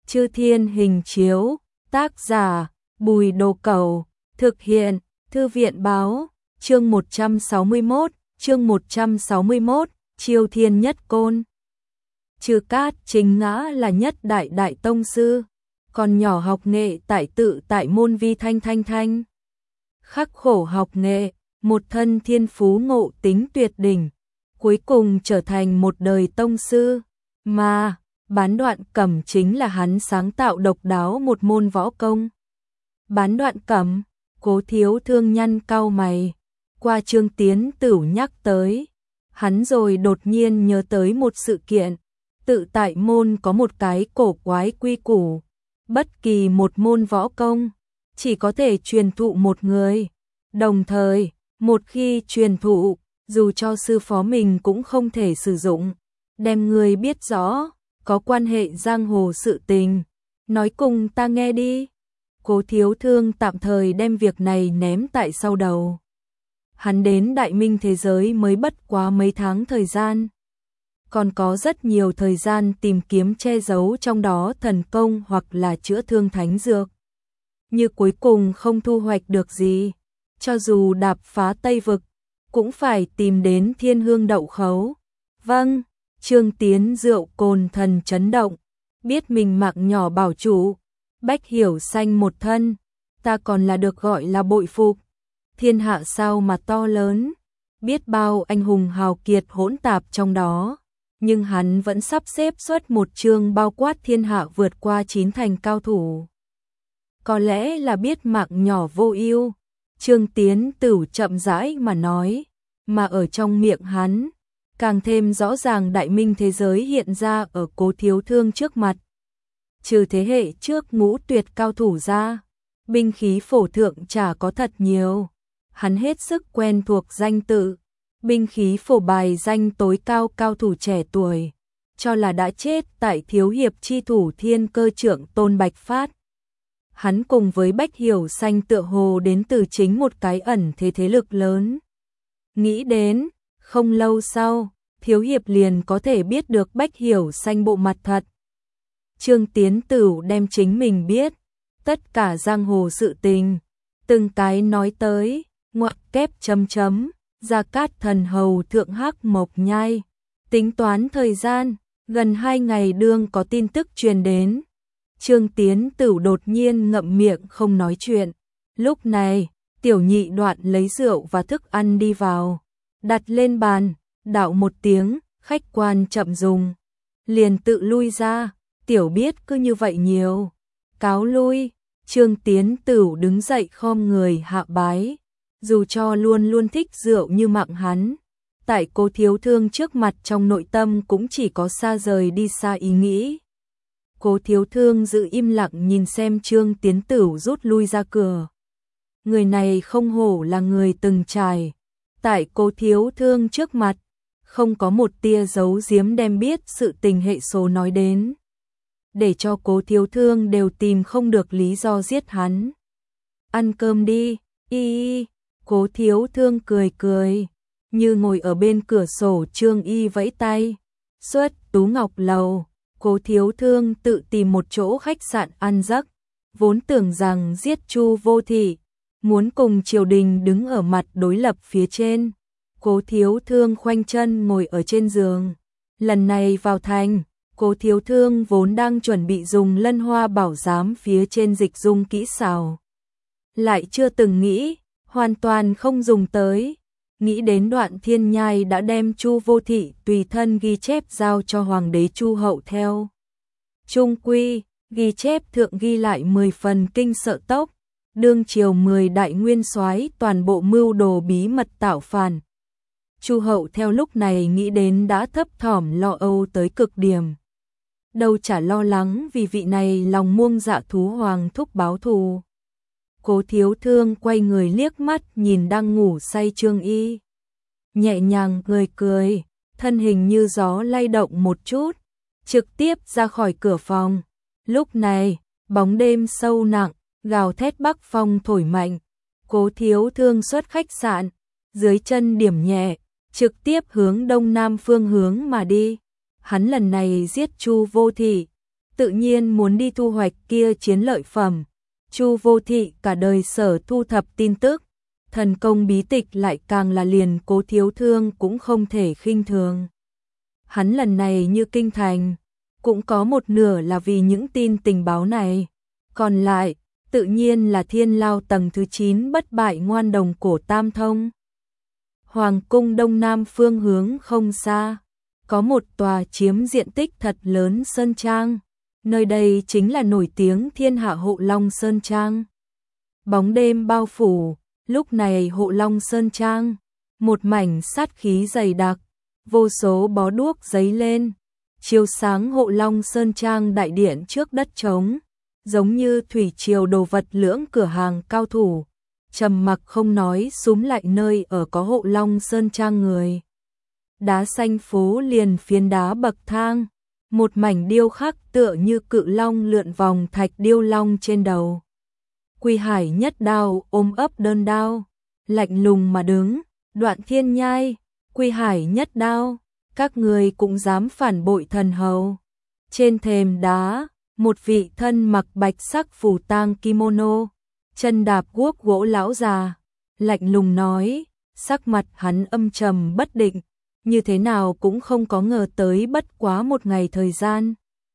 Chư Thiên Hình Chiếu, tác giả Bùi Đồ Cẩu, thực hiện Thư viện Báo, chương 161, Chiêu Thiên Nhất Côn. Trừ Cát Chính Ngã là nhất đại đại tông sư, còn nhỏ học nghệ tại môn Vi Thanh, khắc khổ học nghệ, một thân thiên phú ngộ tính tuyệt đỉnh, cuối cùng trở thành một đời tông sư, mà Bán Đoạn Cẩm chính là hắn sáng tạo độc đáo một môn võ công. Bán Đoạn Cẩm, Cố Thiếu Thương nhăn cau mày, qua Trương Tiến Tửu nhắc tới, hắn rồi đột nhiên nhớ tới một sự kiện, tự tại môn có một cái cổ quái quy củ, bất kỳ một môn võ công chỉ có thể truyền thụ một người, đồng thời, một khi truyền thụ, dù cho sư phó mình cũng không thể sử dụng, đem người biết rõ, có quan hệ giang hồ sự tình, nói cùng ta nghe đi. Cố Thiếu Thương tạm thời đem việc này ném tại sau đầu. Hắn đến Đại Minh thế giới mới bất quá mấy tháng thời gian, còn có rất nhiều thời gian tìm kiếm che giấu trong đó thần công hoặc là chữa thương thánh dược. Như cuối cùng không thu hoạch được gì, cho dù đạp phá Tây Vực, cũng phải tìm đến Thiên Hương Đậu Khấu. Vâng, Trương Tiến rượu cồn thần chấn động, biết mình mạng nhỏ bảo chủ, Bách Hiểu Xanh một thân, ta còn là được gọi là bội phục. Thiên hạ sao mà to lớn, biết bao anh hùng hào kiệt hỗn tạp trong đó, nhưng hắn vẫn sắp xếp xuất một chương bao quát thiên hạ vượt qua 9 thành cao thủ. Có lẽ là biết mạng nhỏ vô ưu, Trương Tiến Tửu chậm rãi mà nói, mà ở trong miệng hắn, càng thêm rõ ràng Đại Minh thế giới hiện ra ở Cố Thiếu Thương trước mặt. Trừ thế hệ trước ngũ tuyệt cao thủ ra, binh khí phổ thượng chả có thật nhiều. Hắn hết sức quen thuộc danh tự, binh khí phổ bài danh tối cao cao thủ trẻ tuổi, cho là đã chết tại thiếu hiệp chi thủ Thiên Cơ Trưởng Tôn Bạch Phát. Hắn cùng với Bách Hiểu Xanh tựa hồ đến từ chính một cái ẩn thế lực lớn. Nghĩ đến, không lâu sau, thiếu hiệp liền có thể biết được Bách Hiểu Xanh bộ mặt thật. Trương Tiến Tửu đem chính mình biết, tất cả giang hồ sự tình, từng cái nói tới, ngoặc kép chấm, Gia Cát Thần Hầu Thượng Hắc Mộc Nhai. Tính toán thời gian, gần 2 ngày đương có tin tức truyền đến. Trương Tiến Tửu đột nhiên ngậm miệng không nói chuyện. Lúc này, Tiểu Nhị Đoạn lấy rượu và thức ăn đi vào, đặt lên bàn, đạo một tiếng, khách quan chậm dùng. Liền tự lui ra, Tiểu biết cứ như vậy nhiều. Cáo lui, Trương Tiến Tửu đứng dậy khom người hạ bái. Dù cho luôn luôn thích rượu như mạng hắn, tại Cố Thiếu Thương trước mặt trong nội tâm cũng chỉ có xa rời đi xa ý nghĩ. Cố Thiếu Thương giữ im lặng nhìn xem Trương Tiến Tửu rút lui ra cửa. Người này không hổ là người từng trải, tại Cố Thiếu Thương trước mặt, không có một tia giấu giếm đem biết sự tình hệ số nói đến, để cho Cố Thiếu Thương đều tìm không được lý do giết hắn. Ăn cơm đi, y. Cố Thiếu Thương cười, như ngồi ở bên cửa sổ Trương Y vẫy tay. Xuất Tú Ngọc Lầu, Cố Thiếu Thương tự tìm một chỗ khách sạn ăn giấc, vốn tưởng rằng giết Chu Vô Thị, muốn cùng triều đình đứng ở mặt đối lập phía trên. Cố Thiếu Thương khoanh chân ngồi ở trên giường. Lần này vào thành, Cố Thiếu Thương vốn đang chuẩn bị dùng Lân Hoa Bảo Giám phía trên dịch dung kỹ xảo, lại chưa từng nghĩ, hoàn toàn không dùng tới. Nghĩ đến Đoạn Thiên Nhai đã đem Chu Vô Thị tùy thân ghi chép giao cho Hoàng đế Chu Hậu theo. Trung quy, ghi chép thượng ghi lại 10 phần kinh sợ tốc, đương triều 10 đại nguyên soái toàn bộ mưu đồ bí mật tạo phản. Chu Hậu theo lúc này nghĩ đến đã thấp thỏm lo âu tới cực điểm. Đâu chả lo lắng vì vị này lòng muông dạ thú hoàng thúc báo thù. Cố Thiếu Thương quay người liếc mắt nhìn đang ngủ say Trương Y, nhẹ nhàng cười, thân hình như gió lay động một chút, trực tiếp ra khỏi cửa phòng. Lúc này, bóng đêm sâu nặng, gào thét bắc phong thổi mạnh. Cố Thiếu Thương xuất khách sạn, dưới chân điểm nhẹ, trực tiếp hướng đông nam phương hướng mà đi. Hắn lần này giết Chu Vô Thị, tự nhiên muốn đi thu hoạch kia chiến lợi phẩm. Chu Vô Thị cả đời sở thu thập tin tức, thần công bí tịch lại càng là liền Cố Thiếu Thương cũng không thể khinh thường. Hắn lần này như kinh thành, cũng có một nửa là vì những tin tình báo này, còn lại tự nhiên là Thiên Lao tầng thứ 9 bất bại ngoan đồng cổ tam thông. Hoàng cung đông nam phương hướng không xa, có một tòa chiếm diện tích thật lớn sơn trang, nơi đây chính là nổi tiếng thiên hạ Hộ Long Sơn Trang. Bóng đêm bao phủ, lúc này Hộ Long Sơn Trang, một mảnh sát khí dày đặc, vô số bó đuốc giấy lên, chiếu sáng Hộ Long Sơn Trang đại điện trước đất trống, giống như thủy triều đồ vật lưỡng cửa hàng cao thủ, trầm mặc không nói súm lại nơi ở có Hộ Long Sơn Trang người. Đá xanh phố liền phiến đá bậc thang, một mảnh điêu khắc tựa như cự long lượn vòng thạch điêu long trên đầu. Quy Hải nhất đao ôm ấp đơn đao, lạnh lùng mà đứng, Đoạn Thiên Nhai, Quy Hải nhất đao, các người cũng dám phản bội thần hầu. Trên thềm đá, một vị thân mặc bạch sắc phủ tang kimono, chân đạp guốc gỗ lão già, lạnh lùng nói, sắc mặt hắn âm trầm bất định, như thế nào cũng không có ngờ tới bất quá một ngày thời gian.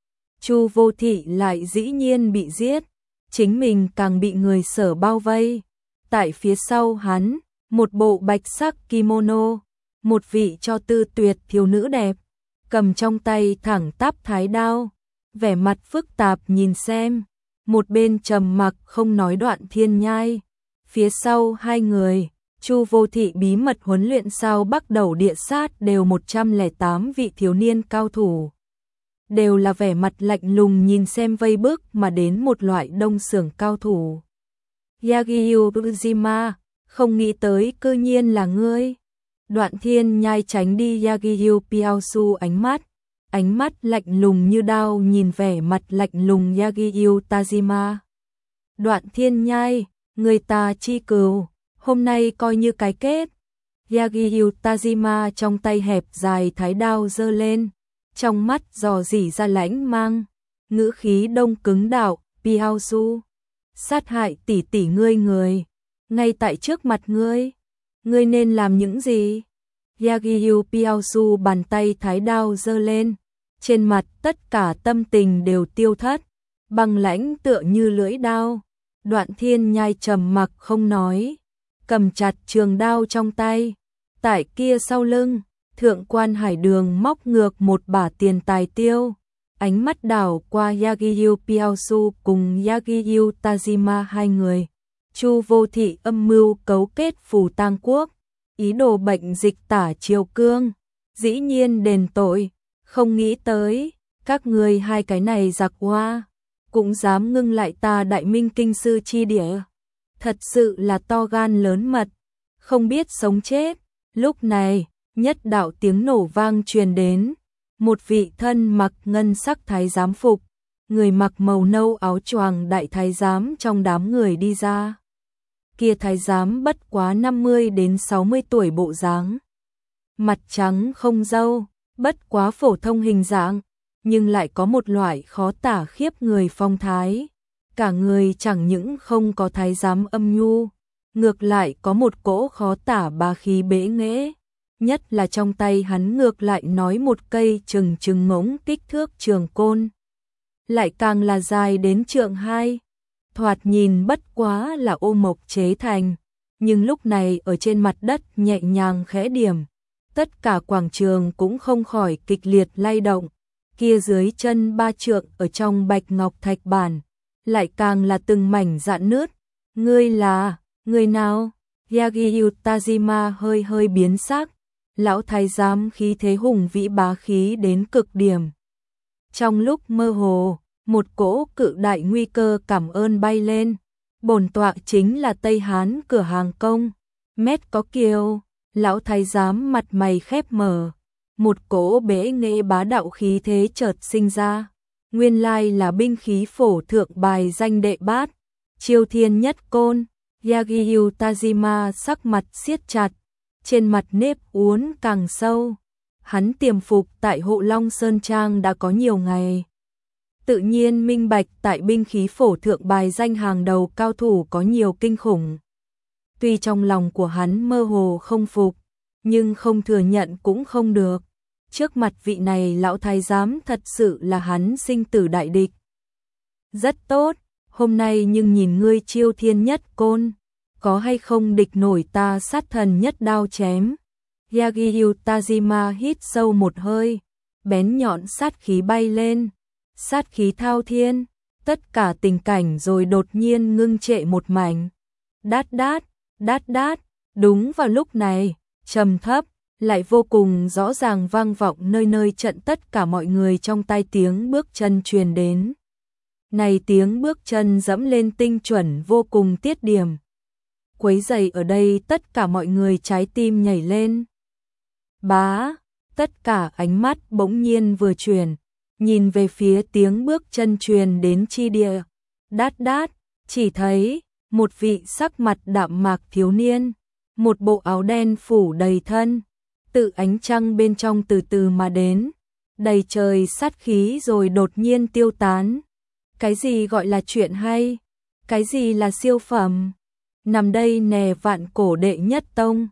Chu Vô Thị lại dĩ nhiên bị giết, chính mình càng bị người Sở bao vây. Tại phía sau hắn, một bộ bạch sắc kimono, một vị cho tư tuyệt thiếu nữ đẹp, cầm trong tay thẳng tắp thái đao, vẻ mặt phức tạp nhìn xem, một bên trầm mặc không nói Đoạn Thiên Nhai. Phía sau hai người, Chu Vô Thị bí mật huấn luyện sao Bắc Đầu Địa Sát đều 108 vị thiếu niên cao thủ. Đều là vẻ mặt lạnh lùng nhìn xem vây bước mà đến một loại đông xưởng cao thủ. Yagyu Ujima, không nghĩ tới cư nhiên là ngươi. Đoạn Thiên Nhai tránh đi Yagyu Piaosu ánh mắt lạnh lùng như đao nhìn vẻ mặt lạnh lùng Yagyu Tajima. Đoạn Thiên Nhai, người ta chi cừu, hôm nay coi như cái kết. Yagyu Tajima trong tay hẹp dài thái đao giơ lên, trong mắt dò dỉ ra lãnh mang, ngữ khí đông cứng đạo, Piaosu, sát hại tỷ tỷ ngươi người, ngay tại trước mặt ngươi nên làm những gì? Yagyu Piaosu bàn tay thái đao giơ lên, trên mặt tất cả tâm tình đều tiêu thất, băng lãnh tựa như lưỡi đao. Đoạn Thiên Nhai trầm mặc không nói, cầm chặt trường đao trong tay, tại kia sau lưng, Thượng quan Hải Đường móc ngược một bả tiền tài tiêu, ánh mắt đảo qua Yagyu Piaosu cùng Yagyu Tajima hai người. Chu Vô Thị âm mưu cấu kết Phù Tang Quốc, ý đồ bệnh dịch tả triều cương, dĩ nhiên đền tội, không nghĩ tới, các người hai cái này giặc hoa, cũng dám ngưng lại ta Đại Minh kinh sư chi địa. Thật sự là to gan lớn mật, không biết sống chết. Lúc này, nhất đạo tiếng nổ vang truyền đến, một vị thân mặc ngân sắc thái giám phục, người mặc màu nâu áo choàng đại thái giám trong đám người đi ra. Kia thái giám bất quá 50 đến 60 tuổi bộ dáng, mặt trắng không râu, bất quá phổ thông hình dạng, nhưng lại có một loại khó tả khiếp người phong thái. Cả người chẳng những không có thái giám âm nhu, ngược lại có một cỗ khó tả bá khí bế nghễ, nhất là trong tay hắn ngược lại nói một cây chừng ngỗng kích thước trường côn, lại càng là dài đến trượng 2, thoạt nhìn bất quá là ô mộc chế thành, nhưng lúc này ở trên mặt đất nhẹ nhàng khẽ điểm, tất cả quảng trường cũng không khỏi kịch liệt lay động, kia dưới chân 3 trượng ở trong bạch ngọc thạch bản, lại càng là từng mảnh rạn nứt. Ngươi là, người nào? Yagyu Tajima hơi biến sắc, lão thái giám khí thế hùng vĩ bá khí đến cực điểm. Trong lúc mơ hồ, một cỗ cự đại nguy cơ cảm ơn bay lên, bổn tọa chính là Tây Hán cửa hàng công, mét có kiều, lão thái giám mặt mày khép mở, một cỗ bế nghệ bá đạo khí thế chợt sinh ra. Nguyên lai là binh khí phổ thượng bài danh đệ bát, Chiêu Thiên Nhất Côn. Yagyu Tajima sắc mặt siết chặt, trên mặt nếp uốn càng sâu. Hắn tiềm phục tại Hộ Long Sơn Trang đã có nhiều ngày. tự nhiên minh bạch tại binh khí phổ thượng bài danh hàng đầu cao thủ có nhiều kinh khủng. Tuy trong lòng của hắn mơ hồ không phục, nhưng không thừa nhận cũng không được. Trước mặt vị này lão thái giám thật sự là hắn sinh tử đại địch. Rất tốt, hôm nay nhưng nhìn ngươi chiêu thiên nhất côn, có hay không địch nổi ta sát thần nhất đao chém. Yagyu Tajima hít sâu một hơi, bén nhọn sát khí bay lên, sát khí thao thiên, tất cả tình cảnh rồi đột nhiên ngưng trệ một mảnh. Đát đát, đát đát, đúng vào lúc này, trầm thấp, lại vô cùng rõ ràng vang vọng nơi nơi trận tất cả mọi người trong tai tiếng bước chân truyền đến. Này tiếng bước chân dẫm lên tinh chuẩn vô cùng tiết điểm. Quấy rầy ở đây tất cả mọi người trái tim nhảy lên. Bá, tất cả ánh mắt bỗng nhiên vừa chuyển, nhìn về phía tiếng bước chân truyền đến chi địa. Đát đát, chỉ thấy một vị sắc mặt đạm mạc thiếu niên, một bộ áo đen phủ đầy thân, tự ánh trăng bên trong từ từ mà đến, đầy trời sát khí rồi đột nhiên tiêu tán. Cái gì gọi là chuyện hay? Cái gì là siêu phẩm? Nằm đây nè vạn cổ đệ nhất tông,